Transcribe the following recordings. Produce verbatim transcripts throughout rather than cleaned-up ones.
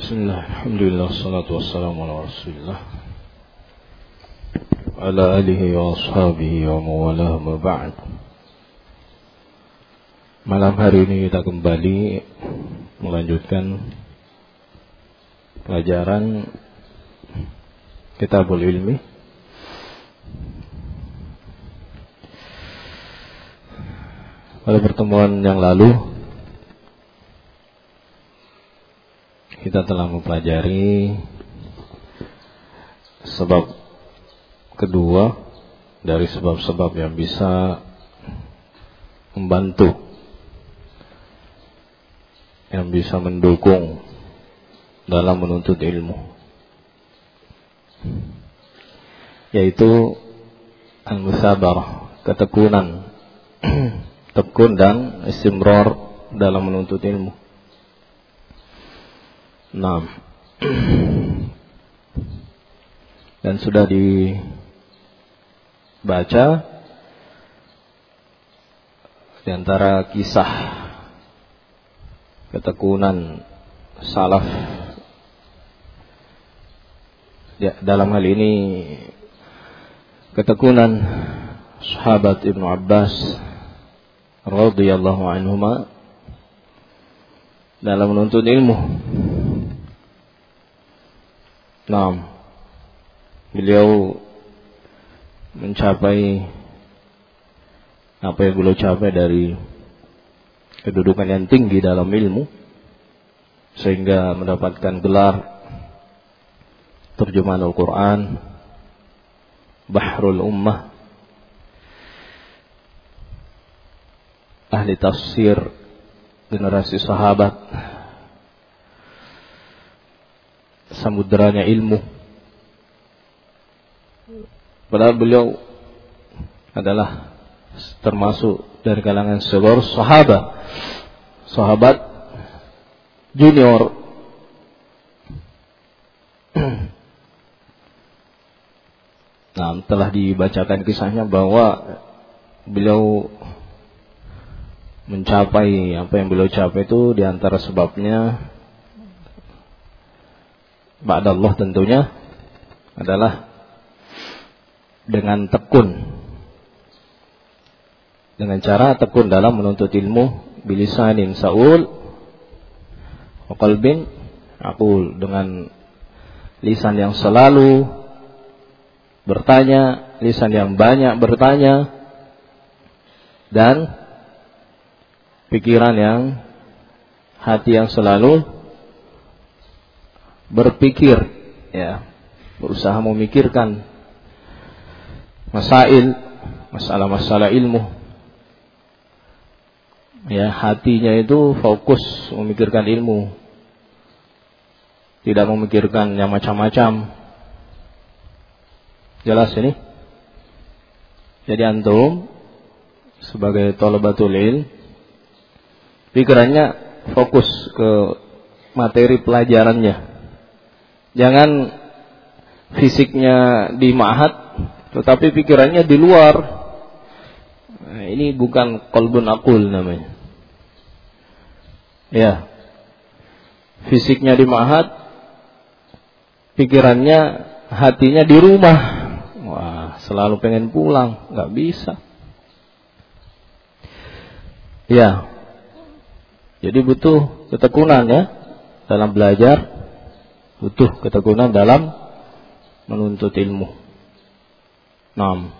Bismillah, alhamdulillah, salatu wassalamu ala rasulillah ala alihi wa ashabihi wa mawalah ma ba'd. Malam hari ini kita kembali melanjutkan pelajaran Kitabul Ilmi. Pada pertemuan yang lalu kita telah mempelajari sebab kedua dari sebab-sebab yang bisa membantu, yang bisa mendukung dalam menuntut ilmu, yaitu al-musabarah, ketekunan, tekun dan istimrar dalam menuntut ilmu. Nah, dan sudah dibaca di antara kisah ketekunan salaf ya, dalam hal ini ketekunan sahabat Ibnu Abbas radhiyallahu anhuma dalam menuntut ilmu. Nah, beliau mencapai apa yang beliau capai dari kedudukan yang tinggi dalam ilmu, sehingga mendapatkan gelar terjemahan Al-Quran, Bahrul Ummah, ahli tafsir generasi sahabat, samudranya ilmu. Padahal beliau adalah termasuk dari kalangan seluruh sahabat, sahabat junior. Nah, telah dibacakan kisahnya bahwa beliau mencapai apa yang beliau capai itu diantara sebabnya ba'dallah tentunya adalah dengan tekun, dengan cara tekun dalam menuntut ilmu, bilisanin sa'ul wa qalbin aqul, dengan lisan yang selalu bertanya, lisan yang banyak bertanya, dan pikiran yang, hati yang selalu berpikir, ya, berusaha memikirkan masail, masalah-masalah ilmu. Ya, hatinya itu fokus memikirkan ilmu, tidak memikirkan yang macam-macam. Jelas ini? Jadi antum sebagai thalabatul ilm, pikirannya fokus ke materi pelajarannya. Jangan fisiknya di ma'had tetapi pikirannya di luar. Nah, ini bukan qalbun aqul namanya. Ya. Fisiknya di ma'had, pikirannya, hatinya di rumah. Wah, selalu pengen pulang, enggak bisa. Ya. Jadi butuh ketekunan ya dalam belajar, butuh ketekunan dalam menuntut ilmu. Nah,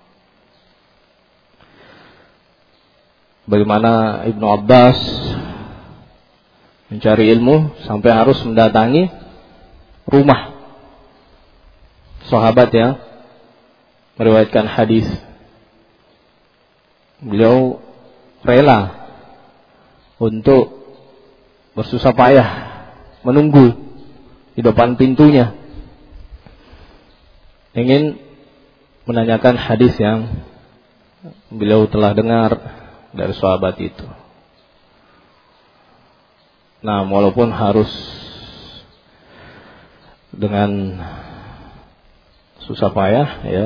bagaimana Ibnu Abbas mencari ilmu sampai harus mendatangi rumah sahabat yang meriwayatkan hadis. Beliau rela untuk bersusah payah menunggu di depan pintunya, ingin menanyakan hadis yang beliau telah dengar dari sahabat itu. Nah, walaupun harus dengan susah payah, ya,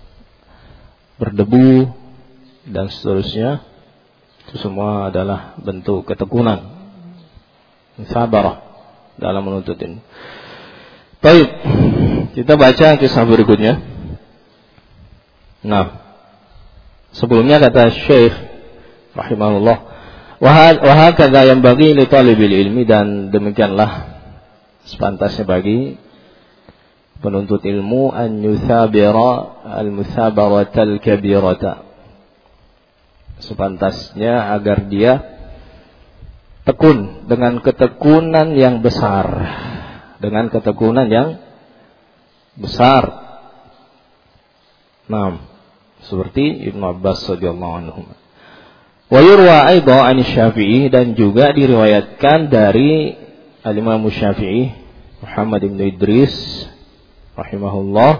berdebu dan seterusnya, itu semua adalah bentuk ketekunan, sabarah dalam menuntut ilmu. Baik, kita baca kisah berikutnya. Nah, sebelumnya kata Syekh rahimahullah, wa hakadha yanbaghi li talibil ilmi, dan demikianlah sepantasnya bagi penuntut ilmu an yuthabira al-muthabaratal kabirata, sepantasnya agar dia tekun dengan ketekunan yang besar, dengan ketekunan yang besar. Nah, seperti Ibnu Abbas radhiyallahu anhu. Wa yurwa aidan an Syafi'i, dan juga diriwayatkan dari Al-Imam Syafi'i Muhammad bin Idris rahimahullah,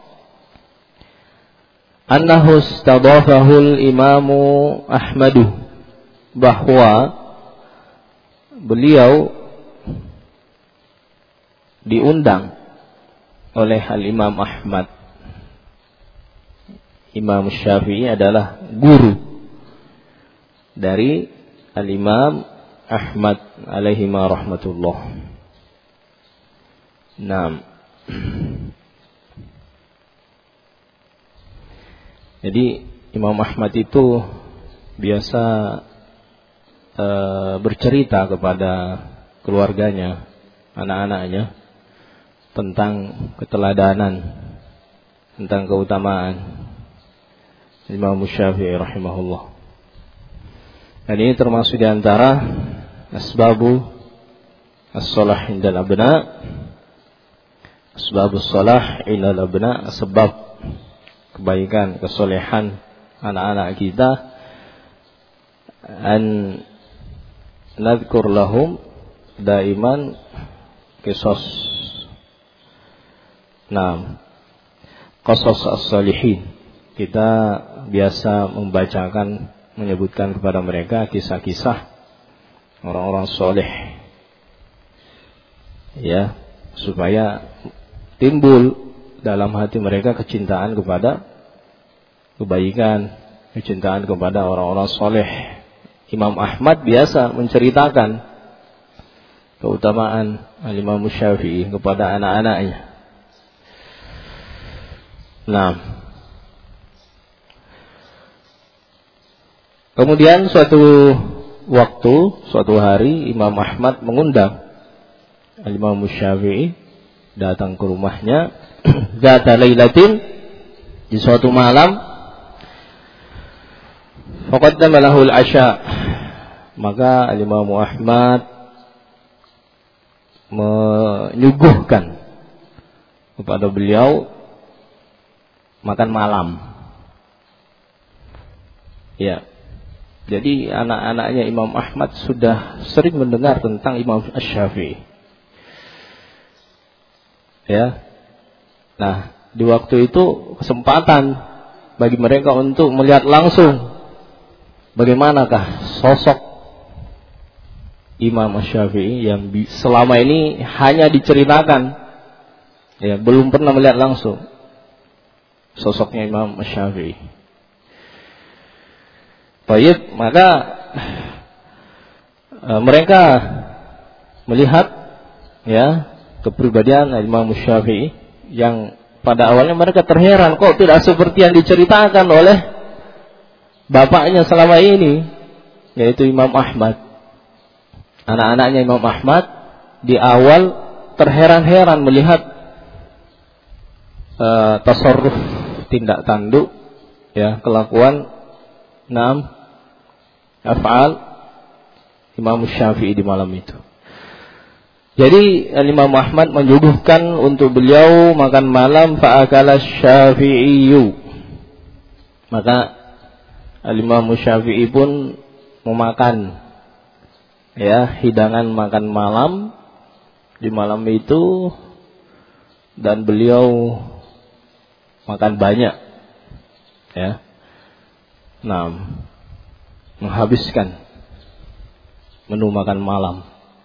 annahu istadafahu al-Imam Ahmad, bahwa beliau diundang oleh Al-Imam Ahmad. Imam Syafi'i adalah guru dari Al-Imam Ahmad alaihi rahmatullah. Naam. Jadi Imam Ahmad itu biasa e, bercerita kepada keluarganya, anak-anaknya, tentang keteladanan, tentang keutamaan Imam Syafi'i rahimahullah. Dan ini termasuk di antara asbabu as-salah indal abna, asbabus salah indal abna, sebab kebaikan, kesolehan anak-anak kita, an nadhkur lahum daiman qisas, nah qasas as-salihin. Kita biasa membacakan, menyebutkan kepada mereka kisah-kisah orang-orang soleh, ya, supaya timbul dalam hati mereka kecintaan kepada kebaikan, kecintaan kepada orang-orang soleh. Imam Ahmad biasa menceritakan keutamaan Al-Imam Syafi'i kepada anak-anaknya. Nah, kemudian suatu waktu, suatu hari Imam Ahmad mengundang Al-Imam Syafi'i datang ke rumahnya zata lailatin, di suatu malam. Faqaddama lahu al-asya, maka Al-Imam Ahmad menyuguhkan kepada beliau makan malam. Ya. Jadi anak-anaknya Imam Ahmad sudah sering mendengar tentang Imam Syafi'i. Ya. Nah, di waktu itu kesempatan bagi mereka untuk melihat langsung bagaimanakah sosok Imam Syafi'i yang selama ini hanya diceritakan, ya, belum pernah melihat langsung sosoknya Imam Syafi'i. Baik, maka e, mereka melihat, ya, kepribadian Imam Syafi'i yang pada awalnya mereka terheran, kok tidak seperti yang diceritakan oleh bapaknya selama ini, yaitu Imam Ahmad. Anak-anaknya Imam Ahmad di awal terheran-heran melihat e, tasarruf, tindak tanduk, ya, kelakuan, enam af'al Imam Syafi'i di malam itu. Jadi Imam Ahmad menyuguhkan untuk beliau makan malam, fa'akala Syafi'iyyu, maka Imam Syafi'i pun memakan, ya, hidangan makan malam di malam itu, dan beliau makan banyak, ya. Nah, menghabiskan menu makan malam.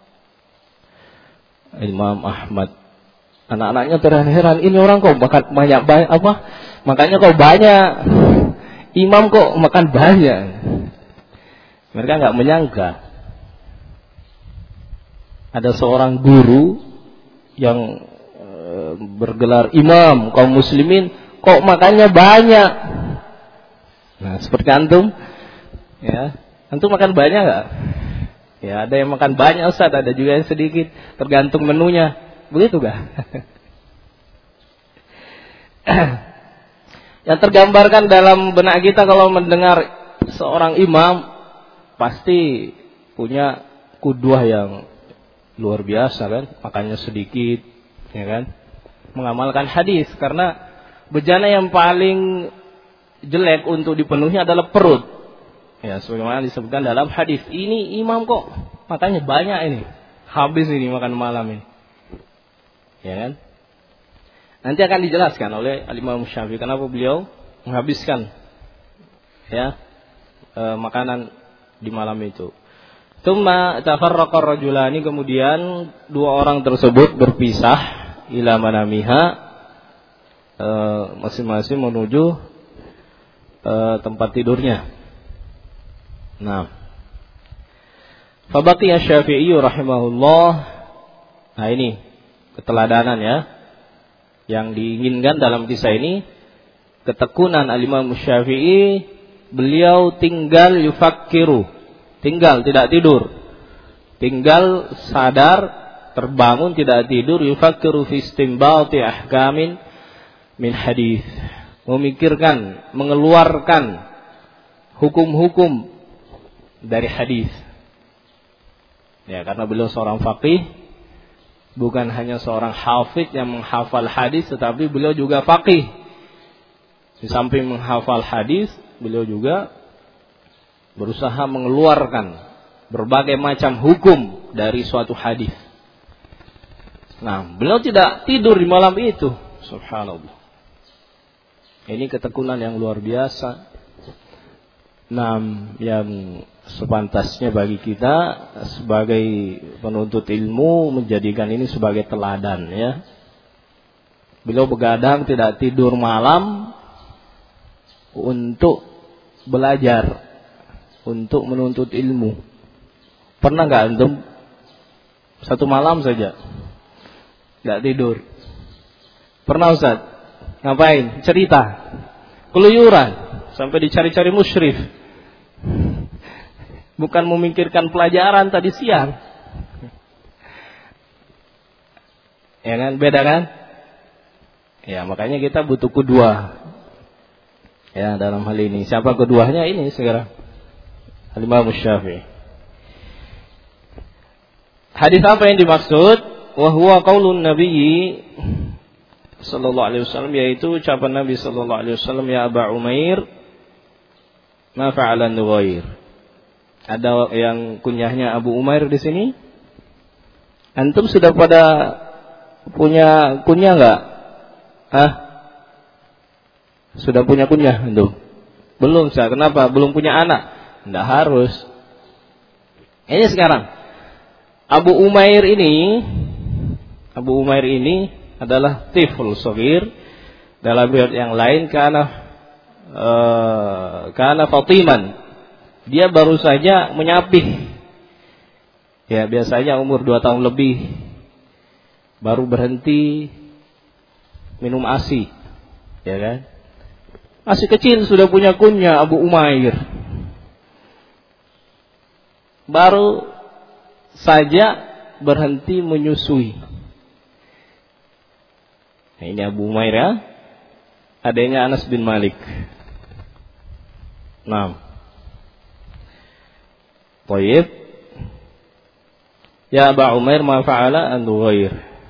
Imam Ahmad, anak-anaknya terheran-heran, ini orang kok makan banyak banyak apa? Makanya kok banyak. Imam kok makan banyak. Mereka enggak menyangka. ada seorang guru yang e, bergelar imam kaum muslimin, kok makannya banyak. Nah, seperti antum, ya, antum makan banyak nggak? Ya, ada yang makan banyak Ustaz, ada juga yang sedikit, tergantung menunya. Begitu nggak? Yang tergambarkan dalam benak kita kalau mendengar seorang imam, pasti punya kudwah yang luar biasa kan, makannya sedikit, ya kan, mengamalkan hadis. Karena bejana yang paling jelek untuk dipenuhi adalah perut. Ya, sebagaimana disebutkan dalam hadis, ini imam kok makannya banyak ini, habis ini makan malam ini, ya kan. Nanti akan dijelaskan oleh Al-Imam Syafi'i kenapa beliau menghabiskan ya e, makanan di malam itu. Tsumma tafarraqa ar-rajulani, kemudian dua orang tersebut berpisah ila manamiha, e, masing-masing menuju e, tempat tidurnya. Nah, fa baqiya Syafi'i rahimahullah. Nah, ini keteladanan ya yang diinginkan dalam kisah ini, ketekunan Al-Imam Syafi'i. Beliau tinggal yufakkiru, tinggal tidak tidur, tinggal sadar, terbangun tidak tidur, yufakkiru fi istinbati ahkamin min hadis, memikirkan, mengeluarkan hukum-hukum dari hadis. Ya, karena beliau seorang faqih, bukan hanya seorang hafidh yang menghafal hadis, tetapi beliau juga faqih. Di samping menghafal hadis, beliau juga berusaha mengeluarkan berbagai macam hukum dari suatu hadis. Nah, beliau tidak tidur di malam itu. Subhanallah. Ini ketekunan yang luar biasa. Nah, yang sepantasnya bagi kita sebagai penuntut ilmu menjadikan ini sebagai teladan ya. Beliau begadang tidak tidur malam untuk belajar, untuk menuntut ilmu. Pernah nggak antum satu malam saja nggak tidur? Pernah Ustaz? Ngapain? Cerita, keluyuran sampai dicari-cari musyrif. Bukan memikirkan pelajaran tadi siang. Ya kan, beda kan? Ya, makanya kita butuh kedua. Ya, dalam hal ini. Siapa keduanya ini sekarang? Al-Imam Syafi'i. Hadis apa yang dimaksud? Wa huwa qaulun Nabi sallallahu alaihi wasallam, yaitu ucapan Nabi sallallahu alaihi wasallam, ya Aba Umair, ma fa'ala Nughair. Ada yang kunyahnya Abu Umair di sini? Antum sudah pada punya kunyah enggak? Hah? Sudah punya kunyah antum? Belum, Ustaz. Kenapa? Belum punya anak? Enggak harus. Ini sekarang Abu Umair ini Abu Umair ini adalah tifl shaghir. Dalam riwayat yang lain kana uh, kana Fatiman. Dia baru saja menyapih. Ya, biasanya umur dua tahun lebih baru berhenti minum A S I. Ya kan? Masih kecil sudah punya kunyah Abu Umair. Baru saja berhenti menyusui. Nah, ini Abu Umair ya. Adanya Anas bin Malik. Nah, Tayyib. Ya Aba Umair, ma fa'ala an-Nughair.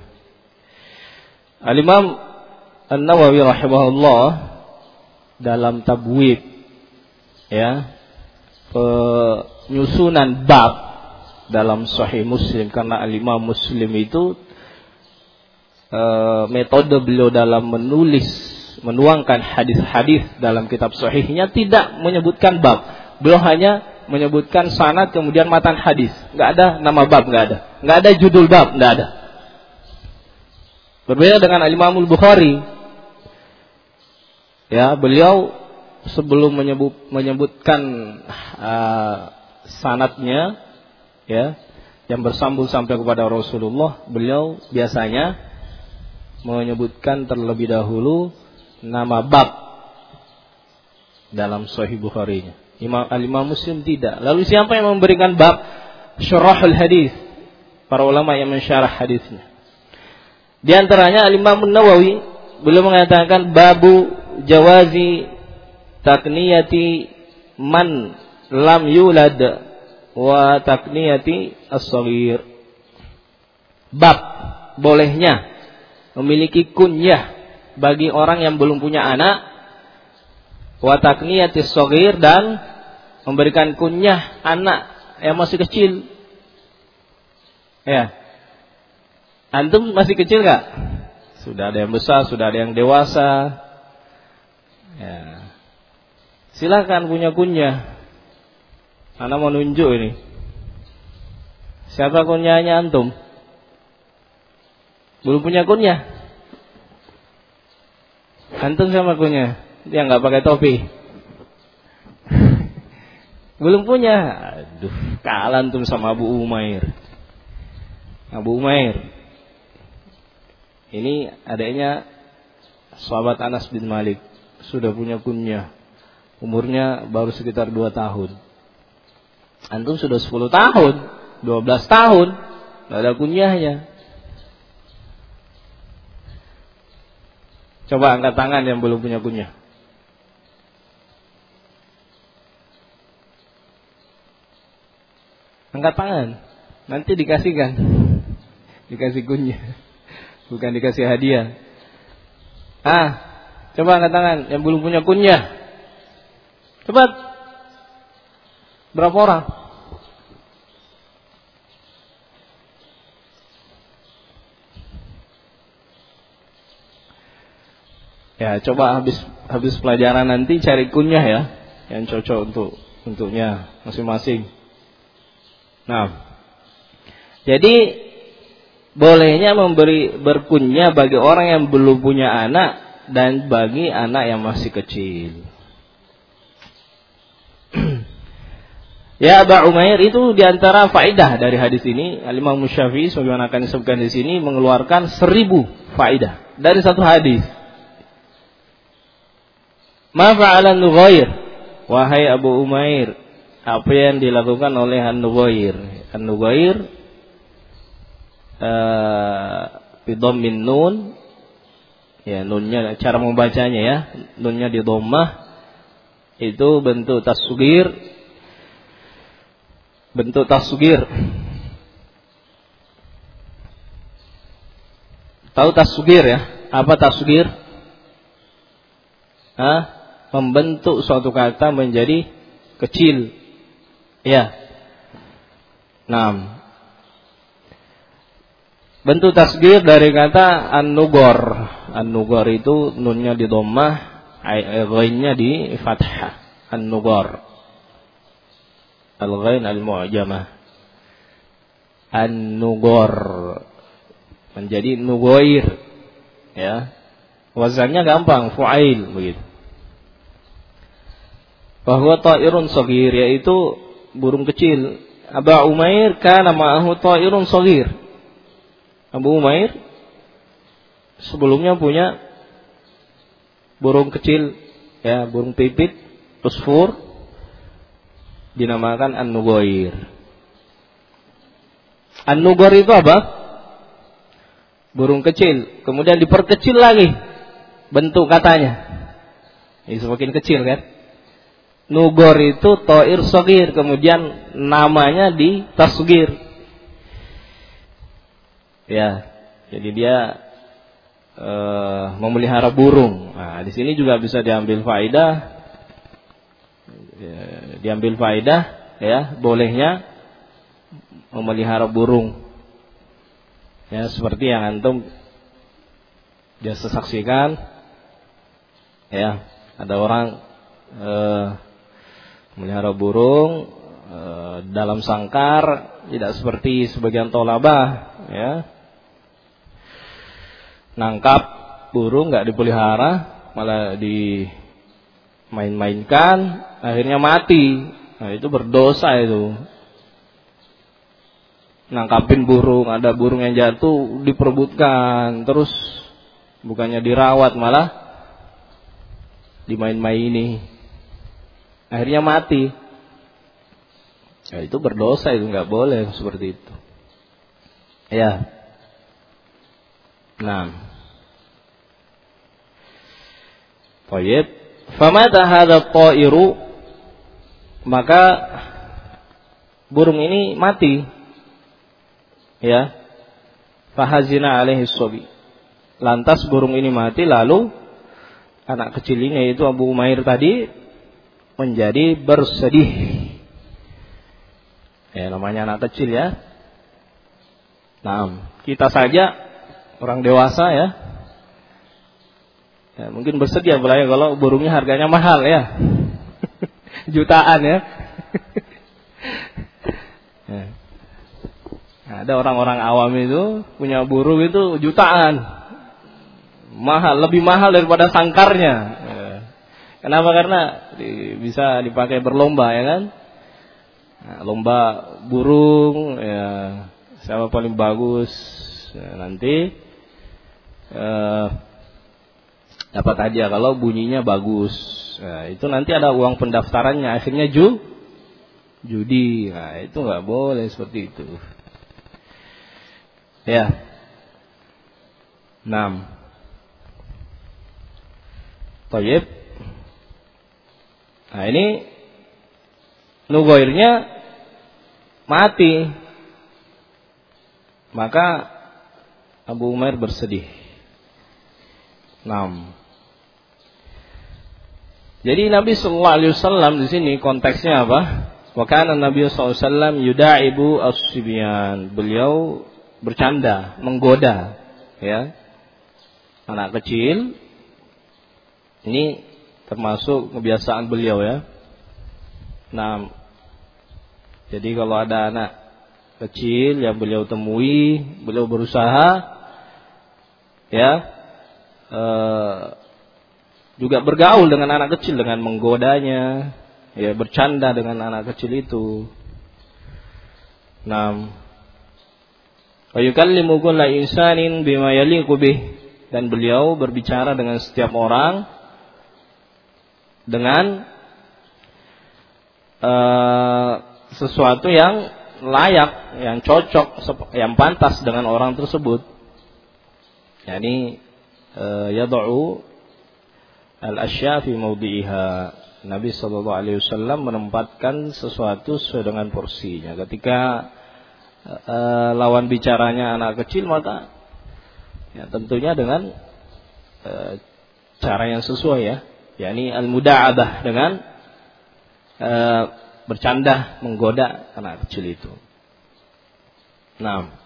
Al-Imam An-Nawawi rahimahullah dalam tabwib ya, penyusunan bab dalam Sahih Muslim, karena Al-Imam Muslim itu e, metode beliau dalam menulis, menuangkan hadis-hadis dalam kitab sahihnya tidak menyebutkan bab. Beliau hanya menyebutkan sanad kemudian matan hadis. Enggak ada nama bab, enggak ada. Enggak ada judul bab, enggak ada. Berbeda dengan Al-Imam Al-Bukhari. Ya, beliau sebelum menyebut, menyebutkan uh, sanadnya ya, yang bersambung sampai kepada Rasulullah, beliau biasanya menyebutkan terlebih dahulu nama bab dalam Sahih Bukhari-nya. Imam Al-Imam Muslim tidak. Lalu siapa yang memberikan bab? Syurahul hadis, para ulama yang mensyarah hadisnya. Di antaranya Al-Imam An-Nawawi, beliau mengatakan babu jawazi takniyati man lam yulad wa takniyati as-shaghir. Bab bolehnya memiliki kunyah bagi orang yang belum punya anak, wa takniyati as-shaghir, dan memberikan kunyah anak yang masih kecil. Ya. Antum masih kecil enggak? Sudah ada yang besar, sudah ada yang dewasa. Ya. Silakan punya kunyah. Ana mau nunjuk ini. Siapa kunyahnya antum? Belum punya kunyah? Antum siapa kunyah? Dia enggak pakai topi. Belum punya. Aduh, kalah antum sama Abu Umair. Abu Umair. Ini adanya sahabat Anas bin Malik, sudah punya kunyah. Umurnya baru sekitar dua tahun. Antum sudah sepuluh tahun, dua belas tahun, enggak ada kunyahnya. Coba angkat tangan yang belum punya kunyah. Angkat tangan, nanti dikasihkan. Dikasih kunyah, bukan dikasih hadiah. Ah, coba angkat tangan yang belum punya kunyah. Cepat. Berapa orang? Ya, coba habis habis pelajaran nanti cari kunyah ya, yang cocok untuk untuknya masing-masing. Nah, jadi bolehnya memberi berkunyah bagi orang yang belum punya anak dan bagi anak yang masih kecil. Ya, Abu Umair itu diantara faedah dari hadis ini. Al-Imam Syafi'i sebagaimana akan disebutkan di sini mengeluarkan seribu faedah dari satu hadis. Ma fa'ala Nughair, wahai Abu Umair, apa yang dilakukan oleh An-Nughair? An-Nughair bidhammin nun, ya nunnya cara membacanya ya, nunnya di dhammah, itu bentuk tasghir. Bentuk tasghir. Tahu tasghir ya? Apa tasghir? Hah? Membentuk suatu kata menjadi kecil. Ya. Nah. Bentuk tasghir dari kata an-nughar. An-nughar itu nunnya di dhammah, ghainnya di fathah. An-nughar. Al-ghain al-mu'jamah. An-nughar menjadi nughair, ya. Wazannya gampang, fu'ail begitu. Bahwa ta'irun shaghir, yaitu burung kecil. Abu Umair kana ma'ahu ta'irun shaghir. Abu Umair sebelumnya punya burung kecil, ya, burung pipit, usfur, dinamakan An-Nughair. An-Nughair itu apa? Burung kecil, kemudian diperkecil lagi bentuk katanya. Ini semakin kecil kan? Nughair itu ta'ir shaghir, kemudian namanya di tasghir. Ya, jadi dia e, memelihara burung. Nah, di sini juga bisa diambil faedah. Diambil faedah ya, bolehnya memelihara burung. Ya, seperti yang antum biasa saksikan. Ya, ada orang eh, memelihara burung eh, dalam sangkar, tidak seperti sebagian tolabah, ya. Nangkap burung enggak dipelihara, malah di main-mainkan, akhirnya mati. Nah, itu berdosa itu. nangkapin burung, ada burung yang jatuh diperebutkan, terus bukannya dirawat malah dimain-maini, akhirnya mati. Ya, itu berdosa, itu nggak boleh seperti itu. Ya. Nah. Baik. Famata hadza ta'iru, maka burung ini mati. Ya. Fahazina alaihi sabi. Lantas burung ini mati, lalu anak kecil ini yaitu Abu Umair tadi menjadi bersedih. Ya, namanya anak kecil ya. Nah, kita saja orang dewasa ya. Ya, mungkin bersedia apalagi kalau burungnya harganya mahal ya. Jutaan ya. Ya. Nah, ada orang-orang awam itu punya burung itu jutaan. Mahal, lebih mahal daripada sangkarnya. Ya. Kenapa? Karena di, bisa dipakai berlomba ya kan. Nah, lomba burung ya, siapa paling bagus ya, nanti eh, dapat hadiah kalau bunyinya bagus. Nah, itu nanti ada uang pendaftarannya, akhirnya ju judi. Nah, itu nggak boleh seperti itu. Ya. enam. Thayyib. Nah, ini nugoirnya mati. Maka Abu Umair bersedih. enam. Jadi Nabi sallallahu alaihi wasallam di sini konteksnya apa? Wa kana Nabi sallallahu alaihi wasallam yudaibu as-sibyan. Beliau bercanda, menggoda, ya. Anak kecil. Ini termasuk kebiasaan beliau ya. Nah, jadi kalau ada anak kecil yang beliau temui, beliau berusaha ya eh, juga bergaul dengan anak kecil dengan menggodanya, ya bercanda dengan anak kecil itu. Nah, wa yukallimu kulla insanin bima yaliqu bih, dan beliau berbicara dengan setiap orang dengan uh, sesuatu yang layak, yang cocok, yang pantas dengan orang tersebut. Yani uh, yad'u al-asya fi mawdi'iha. Nabi sallallahu alaihi wasallam menempatkan sesuatu sesuai dengan porsinya. Ketika uh, lawan bicaranya anak kecil, maka ya tentunya dengan uh, cara yang sesuai ya. yakni al-muda'abah, dengan uh, bercanda, menggoda anak kecil itu. Nah,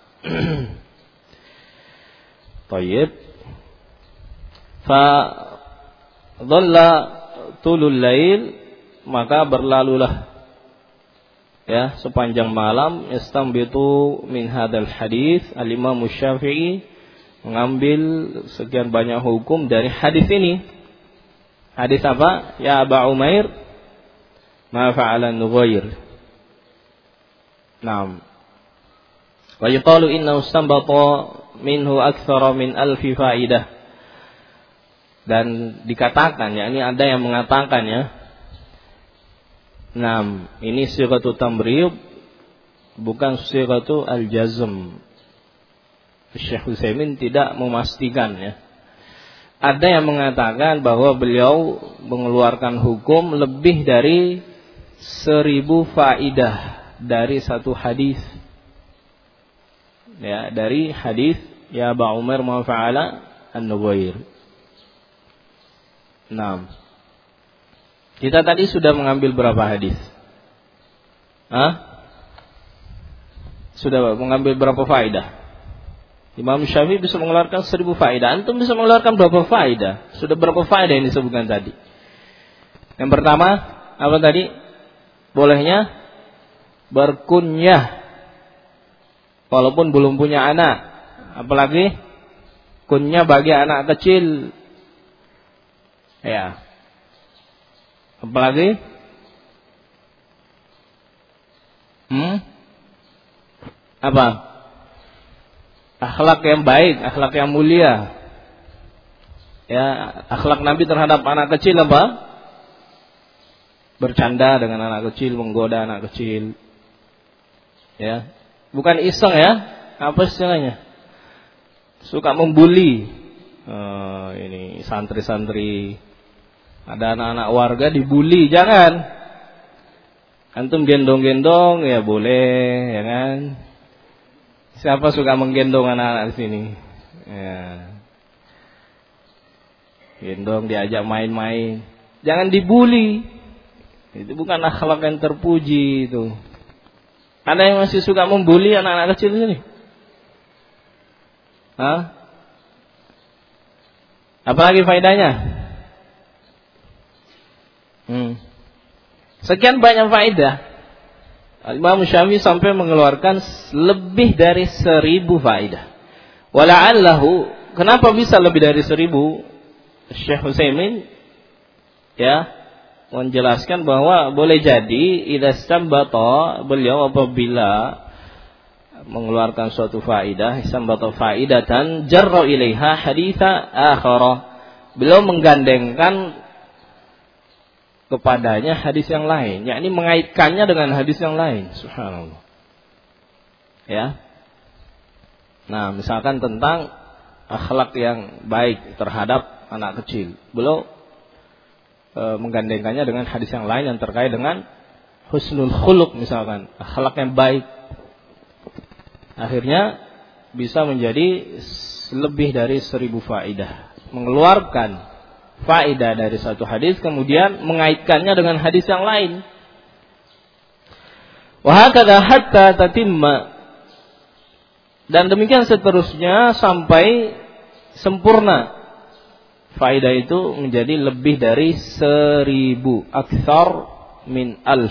Tayyib. Fa dhalla tulul lail, maka berlalulah ya sepanjang malam, yastambitu min hadzal hadis. Al-Imam Syafi'i mengambil sekian banyak hukum dari hadis ini. Hadis apa? Ya Aba Umair, ma fa'ala Nughayr. Naam. Wa yuqalu innahu istanbata minhu aktsara min alfi faidah. Dan dikatakan, ya ini ada yang mengatakan ya. Naam, ini sighatu tamriyub, bukan sighatu al-jazm. Syekh Utsaimin tidak memastikan ya. Ada yang mengatakan bahwa beliau mengeluarkan hukum lebih dari seribu faidah dari satu hadis. Ya, dari hadis ya Aba Umar ma fa'ala an-Nughayr. Nah, kita tadi sudah mengambil berapa hadis? Hah? Sudah mengambil berapa faidah? Imam Syafi'i bisa mengeluarkan seribu faedah. Antum bisa mengeluarkan berapa faedah? Sudah berapa faedah yang disebutkan tadi? Yang pertama, apa tadi? Bolehnya berkunyah walaupun belum punya anak. Apalagi kunyah bagi anak kecil. Ya. Apalagi? Hmm? Apa? Akhlak yang baik, akhlak yang mulia. Ya, akhlak Nabi terhadap anak kecil apa? Bercanda dengan anak kecil, menggoda anak kecil. Ya. Bukan iseng ya. Apa istilahnya? Suka membuli. Oh, ini santri-santri. Ada anak-anak warga dibully, jangan. Antum gendong-gendong ya boleh, ya kan? Siapa suka menggendong anak-anak di sini? Ya. Gendong, diajak main-main. Jangan dibully. Itu bukan akhlak yang terpuji itu. Ada yang masih suka membuli anak-anak kecil ini? Hah? Apalagi faedahnya? Hmm. Sekian banyak faedah. Imam Syafi'i sampai mengeluarkan lebih dari seribu faedah. Wala'allahu, kenapa bisa lebih dari seribu? Syekh Utsaimin ya menjelaskan bahwa boleh jadi idza istambata, beliau apabila mengeluarkan suatu faedah, istambata faidatan jarra ilaiha haditsa akhara, beliau menggandengkan kepadanya hadis yang lain, yakni mengaitkannya dengan hadis yang lain. Subhanallah. Ya. Nah, misalkan tentang akhlak yang baik terhadap anak kecil, beliau e, menggandengkannya dengan hadis yang lain yang terkait dengan husnul khuluq, misalkan akhlak yang baik. Akhirnya bisa menjadi lebih dari seribu faidah, mengeluarkan faidah dari satu hadis kemudian mengaitkannya dengan hadis yang lain. Wa hakadha hatta tatimma, dan demikian seterusnya sampai sempurna. Faidah itu menjadi lebih dari seribu, aktsar min alf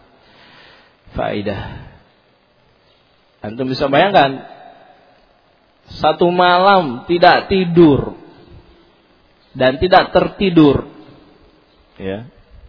faidah. Antum bisa bayangkan, satu malam tidak tidur dan tidak tertidur, ya.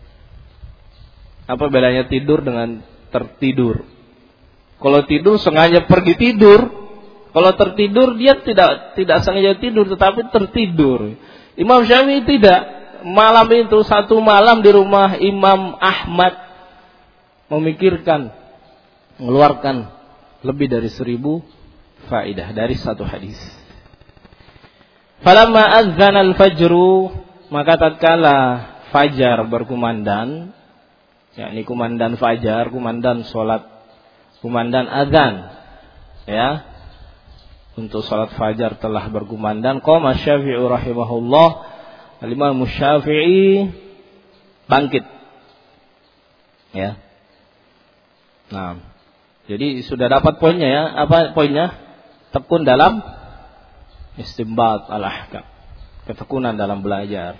Apa bedanya tidur dengan tertidur? Kalau tidur sengaja pergi tidur, kalau tertidur dia tidak tidak sengaja tidur tetapi tertidur. Imam Syafi'i tidak. Malam itu satu malam di rumah Imam Ahmad memikirkan, mengeluarkan lebih dari seribu faidah dari satu hadis. Falamma adzana al-fajru, maka tatkala fajar berkumandang, yakni kumandan fajar, kumandan salat, kumandan azan, ya. Untuk salat fajar telah berkumandang, qama Syafi'i rahimahullah, Al-Imam Syafi'i bangkit. Ya. Nah, jadi sudah dapat poinnya ya. Apa poinnya? Tekun dalam istinbat al-ahkam. Ketekunan dalam belajar.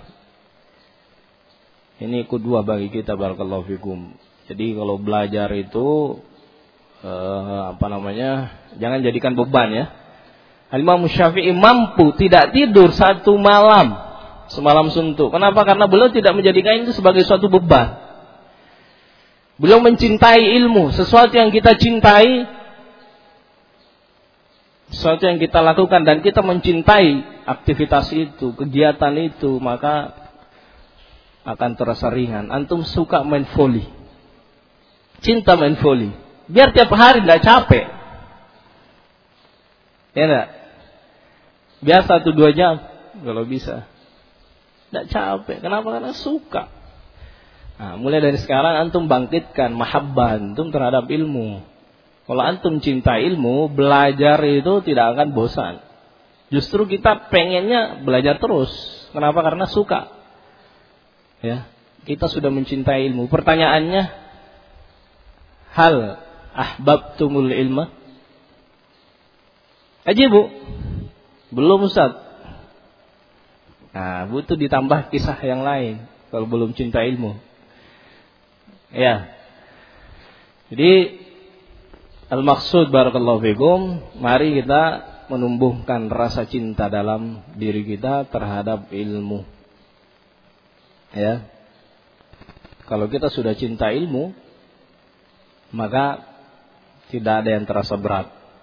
Ini kedua bagi kita, barakallahu fikum. Jadi kalau belajar itu eh, apa namanya? Jangan jadikan beban ya. Al-Imam Syafi'i mampu tidak tidur satu malam, semalam suntuk. Kenapa? Karena beliau tidak menjadikan itu sebagai suatu beban. Beliau mencintai ilmu, sesuatu yang kita cintai, sesuatu yang kita lakukan dan kita mencintai aktivitas itu, kegiatan itu, maka akan terasa ringan. Antum suka main voli, cinta main voli, biar tiap hari tidak capek, ya enggak? Biar satu dua jam kalau bisa, tidak capek. Kenapa? Karena suka. Nah, mulai dari sekarang antum bangkitkan mahabbah antum terhadap ilmu. Kalau antum cinta ilmu, belajar itu tidak akan bosan. Justru kita pengennya belajar terus. Kenapa? Karena suka. Ya, kita sudah mencintai ilmu. Pertanyaannya, hal ahbabtumul ilma? Ajibu. Belum, Ustaz. Nah, butuh ditambah kisah yang lain kalau belum cinta ilmu. Ya. Jadi al-maksud barakallahu fikum, mari kita menumbuhkan rasa cinta dalam diri kita terhadap ilmu. Ya. Kalau kita sudah cinta ilmu, maka tidak ada yang terasa berat.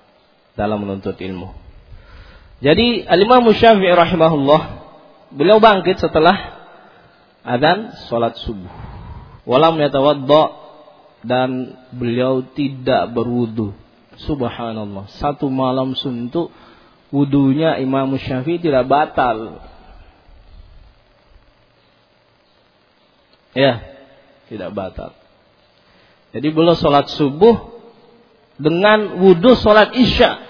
dalam menuntut ilmu. Jadi Al-Imam Syafi'i rahimahullah, beliau bangkit setelah adzan salat subuh. Walam yatawadda, dan beliau tidak berwudu. Subhanallah, satu malam suntuk wudunya Imam Syafi'i tidak batal. Ya, tidak batal. Jadi beliau salat subuh dengan wudu salat isya.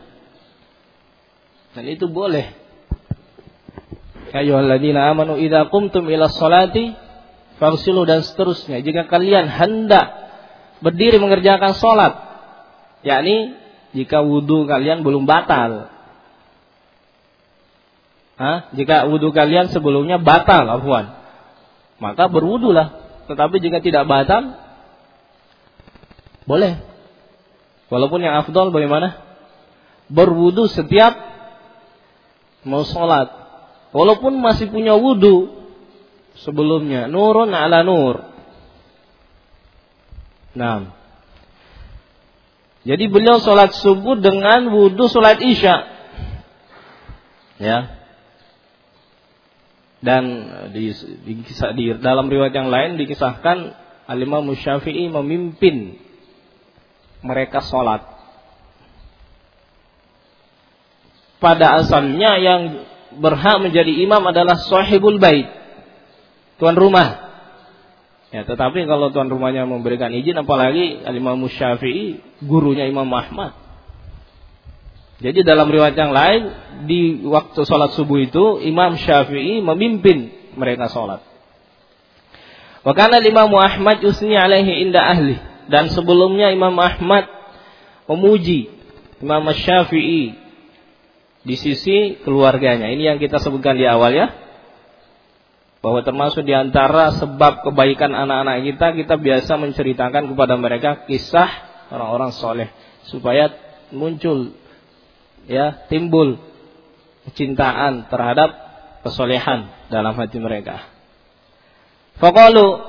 Dan itu boleh. Ya ayyuhalladzina amanu idza qumtum ila sholati faghsilu, dan seterusnya. Jika kalian hendak berdiri mengerjakan salat, yakni jika wudu kalian belum batal. Hah? Jika wudu kalian sebelumnya batal, afwan, maka berwudulah. Tetapi jika tidak batal, boleh. Walaupun yang afdal bagaimana? Berwudu setiap mau sholat. Walaupun masih punya wudu sebelumnya. Nurun ala nur. Nah. Jadi beliau sholat subuh dengan wudu sholat isya. Ya. Dan di, di, di dalam riwayat yang lain dikisahkan Al-Imam Syafi'i memimpin mereka sholat. Pada asalnya yang berhak menjadi imam adalah sahibul bait, tuan rumah. Ya, tetapi kalau tuan rumahnya memberikan izin, apalagi Al-Imam Syafi'i gurunya Imam Ahmad. Jadi dalam riwayat yang lain, di waktu sholat subuh itu Imam Syafi'i memimpin mereka sholat. Wa kana Imam Ahmad yusni alaihi inda ahli, dan sebelumnya Imam Ahmad memuji Imam Syafi'i di sisi keluarganya. Ini yang kita sebutkan di awal ya, bahwa termasuk di antara sebab kebaikan anak-anak kita, kita biasa menceritakan kepada mereka kisah orang-orang soleh, supaya muncul, ya, timbul kecintaan terhadap kesolehan dalam hati mereka. Faqalu,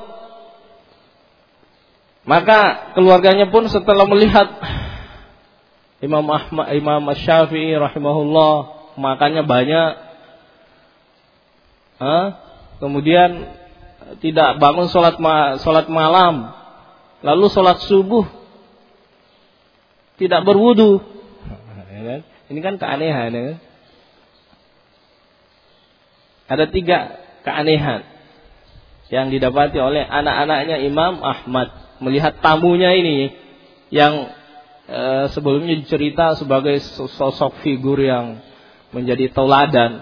maka keluarganya pun setelah melihat Imam Ahmad, Imam Syafi'i rahimahullah makannya banyak, ha? Kemudian tidak bangun sholat ma- sholat malam, lalu sholat subuh tidak berwudu. Ini kan keanehan, ya? Ada tiga keanehan yang didapati oleh anak-anaknya Imam Ahmad melihat tamunya ini, yang e, sebelumnya dicerita sebagai sosok figur yang menjadi tauladan.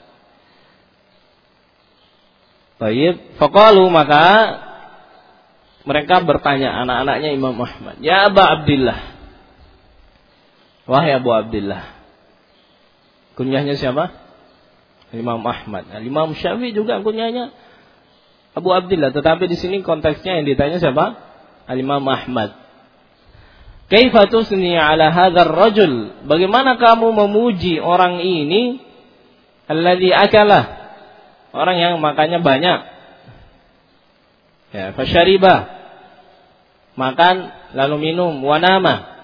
Baik, faqalu, maka mereka bertanya, anak-anaknya Imam Ahmad, ya Aba Abdillah, wahai Abu Abdillah. Kunyahnya siapa? Imam Ahmad. Nah, Imam Syafi'i juga kunyahnya Abu Abdillah, tetapi di sini konteksnya yang ditanya siapa? Al-Imam Ahmad. Kaifa tusni ala hadzal rajul? Bagaimana kamu memuji orang ini? Alladzi akala, orang yang makannya banyak. Ya, fasyariba, makan lalu minum, wanama,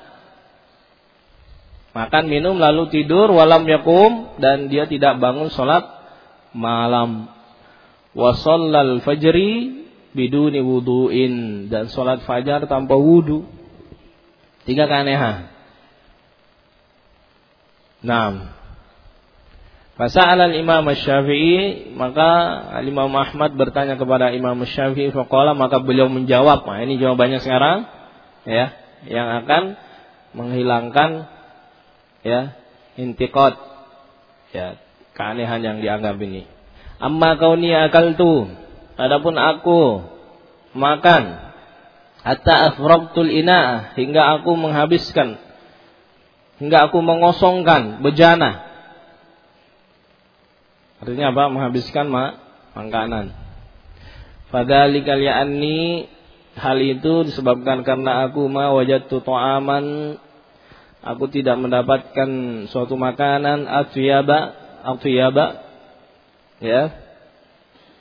makan minum lalu tidur, walam yakum, dan dia tidak bangun sholat malam, wa shallal fajri biduni wudu'in, dan sholat fajar tanpa wudu. Tiga keanehan. Naam. Fasa'ala al-Imam Syafi'i, maka Imam Ahmad bertanya kepada Imam Syafi'i, faqala, maka beliau menjawab. Nah, ini jawabannya sekarang, ya, yang akan menghilangkan, ya, intiqad, ya, keanehan yang dianggap ini. Amma kauni akaltu, adapun aku makan, hatta afraqtul ina'ah, hingga aku menghabiskan, hingga aku mengosongkan bejana. Artinya apa? Menghabiskan ma- makanan. Fadzalika li'anni, hal itu disebabkan karena aku ma wajadtu ta'aman, aku tidak mendapatkan suatu makanan, atyaba, atyaba, ya,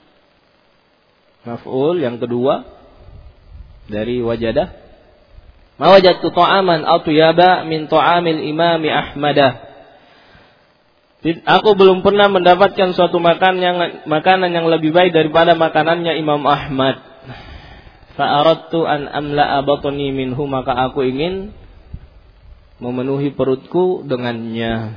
maf'ul yang kedua dari wajadah, Ma wajadtu ta'aman atyaba min ta'amil Imam Ahmad. Aku belum pernah mendapatkan suatu makanan yang makanan yang lebih baik daripada makanannya Imam Ahmad. Fa aradtu an amla'a batni minhu, maka aku ingin memenuhi perutku dengannya.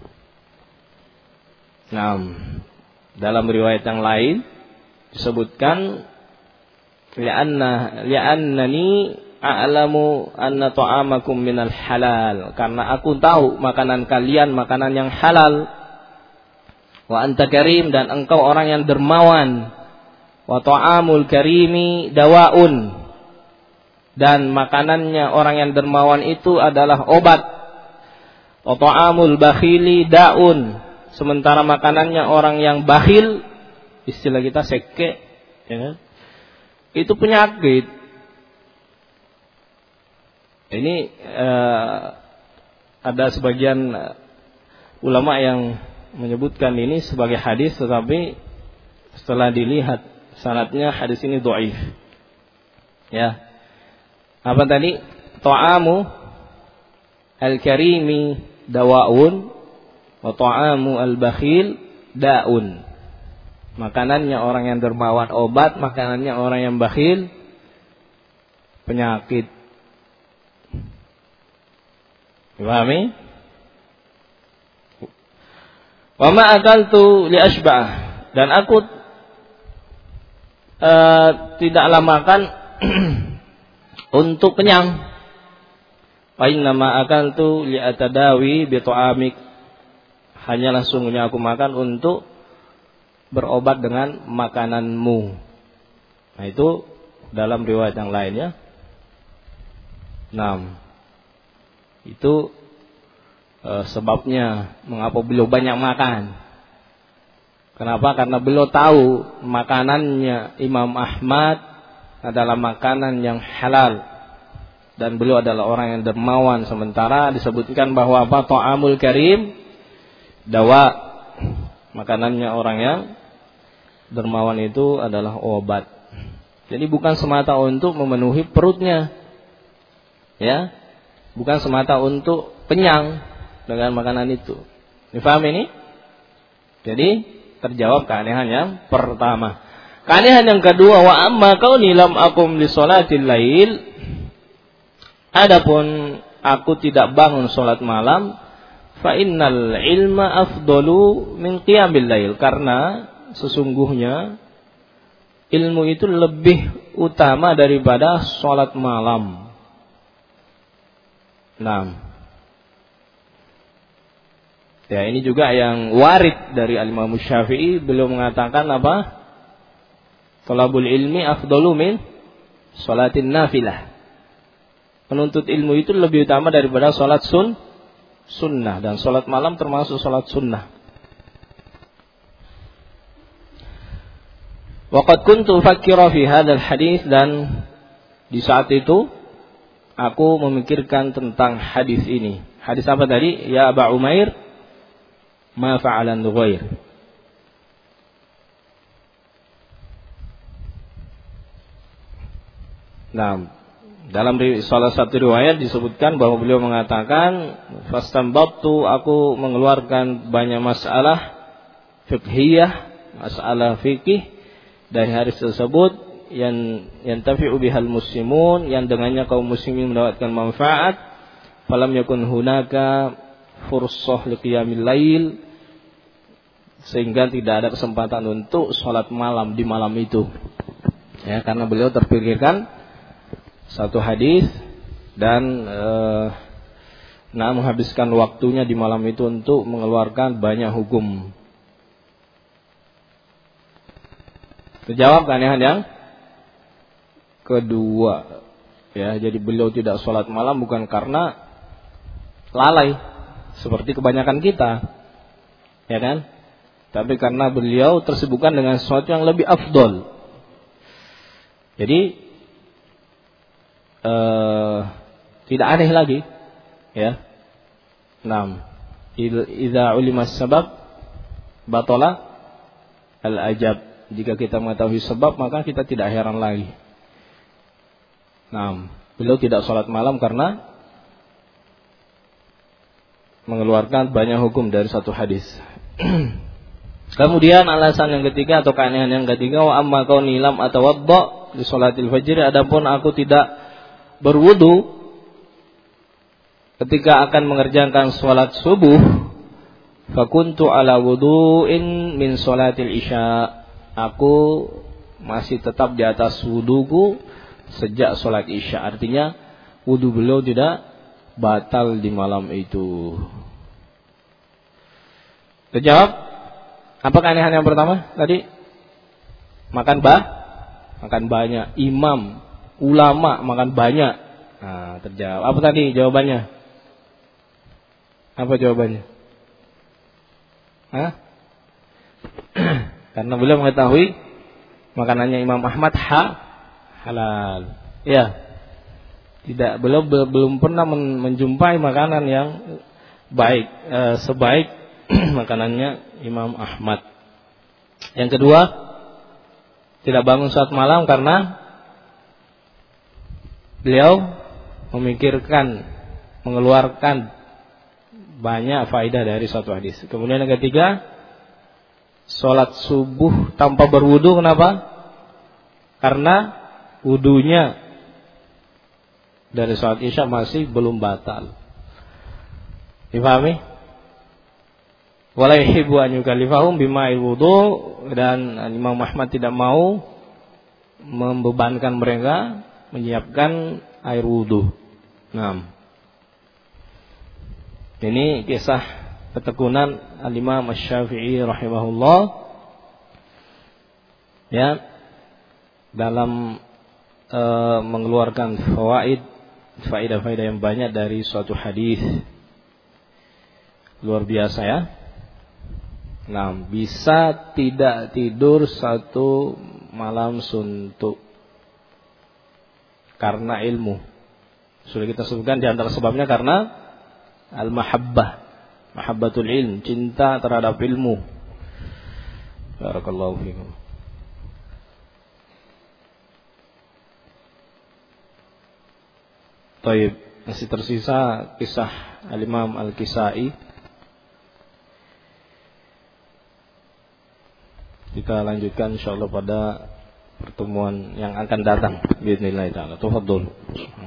Nah, dalam riwayat yang lain disebutkan li'anna li'annani a'lamu anna ta'amakum minal halal, karena aku tahu makanan kalian makanan yang halal. Wa anta karim, dan engkau orang yang dermawan. Wa ta'amul karimi dawaun, dan makanannya orang yang dermawan itu adalah obat. Wa ta'amul bakhili daun, sementara makanannya orang yang bakhil, istilah kita seke, ya kan? Itu penyakit. Ini uh, ada sebagian ulama yang menyebutkan ini sebagai hadis, tetapi setelah dilihat sanadnya hadis ini dhaif. Ya. Apa tadi? Ta'amu al-karimi dawaun wa ta'amu al-bakhil daun. Makanannya orang yang dermawan obat, makanannya orang yang bakhil penyakit. Dipahami? Wa ma akaltu li asba'ah, dan aku uh, tidaklah makan untuk kenyang. Wa inna ma akaltu li atadawi bi ta'amik, hanyalah sungguhnya aku makan untuk berobat dengan makananmu. Nah, itu dalam riwayat yang lainnya. Nah, itu e, sebabnya mengapa beliau banyak makan. Kenapa? Karena beliau tahu makanannya Imam Ahmad adalah makanan yang halal, dan beliau adalah orang yang dermawan. Sementara disebutkan bahwa apa? Ta'amul karim dawa, makanannya orang yang dermawan itu adalah obat. Jadi bukan semata untuk memenuhi perutnya, ya. Bukan semata untuk kenyang dengan makanan itu. Difaham ini? Jadi terjawab keanehan yang pertama. Keanehan yang kedua, wa amma kauni lam akum li sholatil lail. Adapun aku tidak bangun salat malam, fa innal ilma afdalu min qiyamil lail, karena sesungguhnya ilmu itu lebih utama daripada salat malam. Nah, ya ini juga yang warid dari Al-Imam Syafi'i, beliau mengatakan apa? Thalabul ilmi afdalu min sholatin nafilah. Menuntut ilmu itu lebih utama daripada sholat sun, sunnah, dan sholat malam termasuk sholat sunnah. Waqad kuntu ufakkira fi hadzal hadis, dan di saat itu aku memikirkan tentang hadis ini. Hadis apa tadi? Ya Aba Umair, ma fa'alan ghair. Nah, dalam salah satu riwayat disebutkan bahwa beliau mengatakan, fastambattu, aku mengeluarkan banyak masalah fiqhiyah, masalah fikih dari hadis tersebut, yang yang tafi'u bihal muslimun, yang dengannya kaum muslimin mendapatkan manfaat. Falam yakun hunaka fursah liqiyamil lail, sehingga tidak ada kesempatan untuk sholat malam di malam itu. Ya, karena beliau terpikirkan satu hadis dan eh, nah menghabiskan waktunya di malam itu untuk mengeluarkan banyak hukum. Terjawab keanehan yang kedua, ya, jadi beliau tidak sholat malam bukan karena lalai seperti kebanyakan kita, ya kan? Tapi karena beliau tersibukkan dengan sesuatu yang lebih afdol. Jadi eh, tidak aneh lagi, ya. Naam, idza ulima sabab batala al ajab. Jika kita mengetahui sebab, maka kita tidak heran lagi. Nah, beliau tidak sholat malam karena mengeluarkan banyak hukum dari satu hadis. Kemudian alasan yang ketiga atau keanehan yang ketiga, wa amma kauni lam atawadda li sholatil fajr, adapun aku tidak berwudu ketika akan mengerjakan sholat subuh, fakuntu ala wudu'in min sholatil isya, aku masih tetap di atas wuduku sejak sholat isya. Artinya wudu beliau tidak batal di malam itu. Terjawab? Apa keanehan yang pertama tadi? Makan bah, makan banyak. Imam, ulama makan banyak. Nah, terjawab. Apa tadi jawabannya? Apa jawabannya? Hah? Karena beliau mengetahui makanannya Imam Ahmad ha, halal. Ya. Tidak, beliau belum pernah menjumpai makanan yang baik e, sebaik makanannya Imam Ahmad. Yang kedua, tidak bangun saat malam karena beliau memikirkan, mengeluarkan banyak faedah dari suatu hadis. Kemudian yang ketiga, sholat subuh tanpa berwudu. Kenapa? Karena wudunya dari sholat isya masih belum batal. Difahami? Wala yuhibbu an yukallifahum bima'il wudu, dan Imam Ahmad tidak mau membebankan mereka menyiapkan air wudu. Nah, ini kisah ketekunan Al-Imam Asy-Syafi'i rahimahullah, ya, dalam e, mengeluarkan fawaid, faedah-faedah yang banyak dari suatu hadis. Luar biasa ya. Nah, bisa tidak tidur satu malam suntuk karena ilmu. Sudah kita sebutkan di antara sebabnya karena al-mahabbah, mahabbatul ilm, cinta terhadap ilmu. Barakallahu fiikum. Baik, masih tersisa kisah Al-Imam Al-Kisai. Kita lanjutkan insyaallah pada pertemuan yang akan datang. Bismillahirrahmanirrahim. Tafadhol.